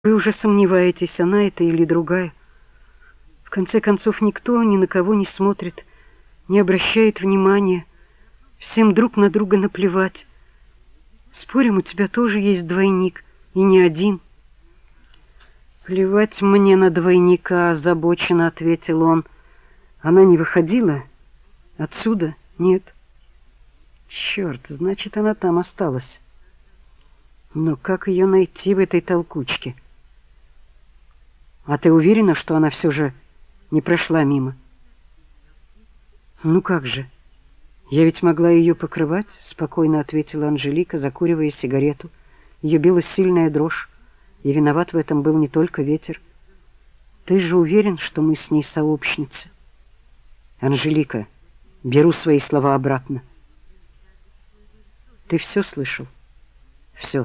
Вы уже сомневаетесь, она это или другая. В конце концов, никто ни на кого не смотрит, не обращает внимания. Всем друг на друга наплевать. Спорим, у тебя тоже есть двойник, и не один. Плевать мне на двойника, озабоченно ответил он. Она не выходила? Отсюда? Нет. Черт, значит, она там осталась. Но как ее найти в этой толкучке? А ты уверена, что она все же не прошла мимо? Ну как же? Я ведь могла ее покрывать, спокойно ответила Анжелика, закуривая сигарету. Ее била сильная дрожь, и виноват в этом был не только ветер. Ты же уверен, что мы с ней сообщницы? Анжелика, беру свои слова обратно. Ты все слышал? Все.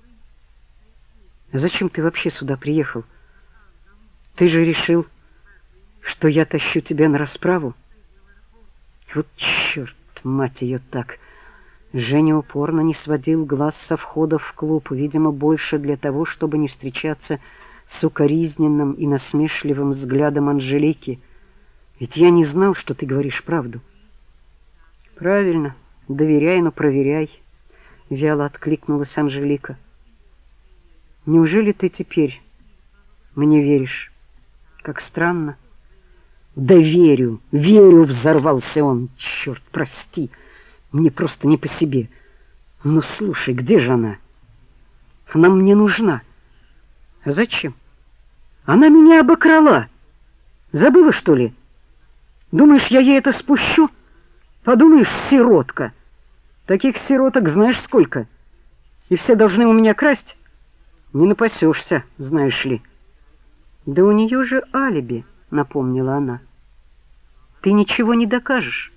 А зачем ты вообще сюда приехал? Ты же решил, что я тащу тебя на расправу? Вот черт, мать ее, так. Женя упорно не сводил глаз со входа в клуб, видимо, больше для того, чтобы не встречаться с укоризненным и насмешливым взглядом Анжелики. Ведь я не знал, что ты говоришь правду. Правильно, доверяй, но проверяй, вяло откликнулась Анжелика. Неужели ты теперь мне веришь? Как странно. Да верю, верю, взорвался он. Черт, прости, мне просто не по себе. Ну слушай, где же она? Она мне нужна. А зачем? Она меня обокрала. Забыла, что ли? Думаешь, я ей это спущу? Подумаешь, сиротка. Таких сироток знаешь сколько? И все должны у меня красть? Не напасешься, знаешь ли. Да у нее же алиби, напомнила она. Ты ничего не докажешь.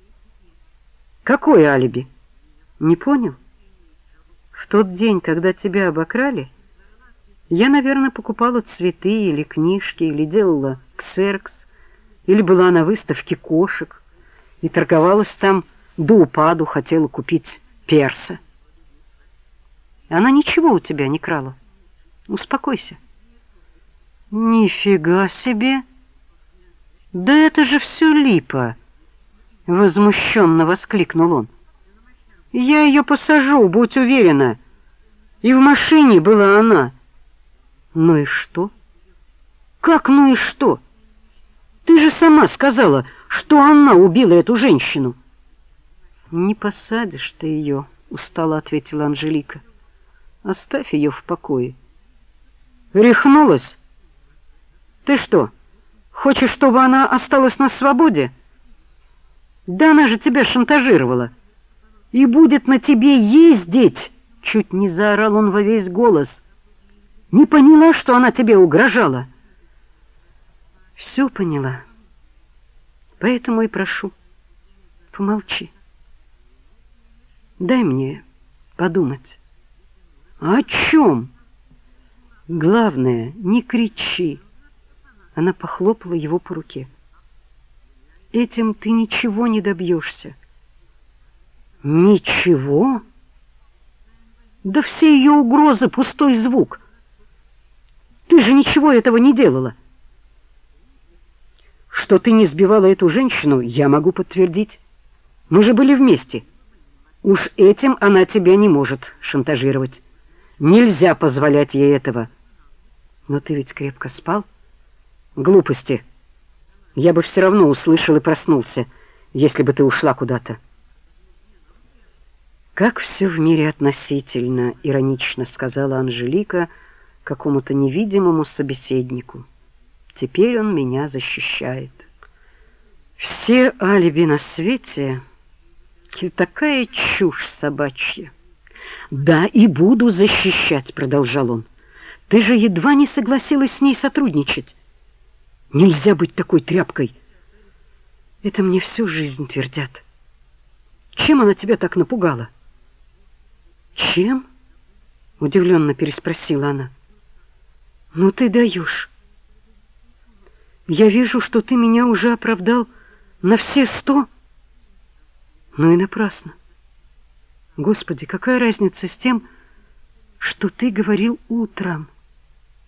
Какое алиби? Не понял? В тот день, когда тебя обокрали, я, наверное, покупала цветы или книжки, или делала ксерокс, или была на выставке кошек и торговалась там до упаду, хотела купить перса. Она ничего у тебя не крала. Успокойся. Нифига себе! Да это же все липа! Возмущенно воскликнул он. Я ее посажу, будь уверена. И в машине была она. Ну и что? Как ну и что? Ты же сама сказала, что она убила эту женщину. Не посадишь ты ее, устало ответила Анжелика. Оставь ее в покое. Рехнулась? Ты что, хочешь, чтобы она осталась на свободе? Да она же тебя шантажировала. И будет на тебе ездить, чуть не заорал он во весь голос. Не поняла, что она тебе угрожала? Все поняла. Поэтому и прошу, помолчи. Дай мне подумать. О чем? Главное, не кричи. Она похлопала его по руке. Этим ты ничего не добьешься. Ничего? Да все ее угрозы — пустой звук. Ты же ничего этого не делала. Что ты не сбивала эту женщину, я могу подтвердить. Мы же были вместе. Уж этим она тебя не может шантажировать. Нельзя позволять ей этого. Но ты ведь крепко спал? Глупости. Я бы все равно услышал и проснулся, если бы ты ушла куда-то. Как все в мире относительно, иронично сказала Анжелика какому-то невидимому собеседнику. Теперь он меня защищает. Все алиби на свете — такая чушь собачья. Да, и буду защищать, продолжал он. Ты же едва не согласилась с ней сотрудничать. Нельзя быть такой тряпкой. Это мне всю жизнь твердят. Чем она тебя так напугала? Чем? Удивленно переспросила она. Ну ты даешь. Я вижу, что ты меня уже оправдал на все 100. Ну и напрасно. Господи, какая разница с тем, что ты говорил утром?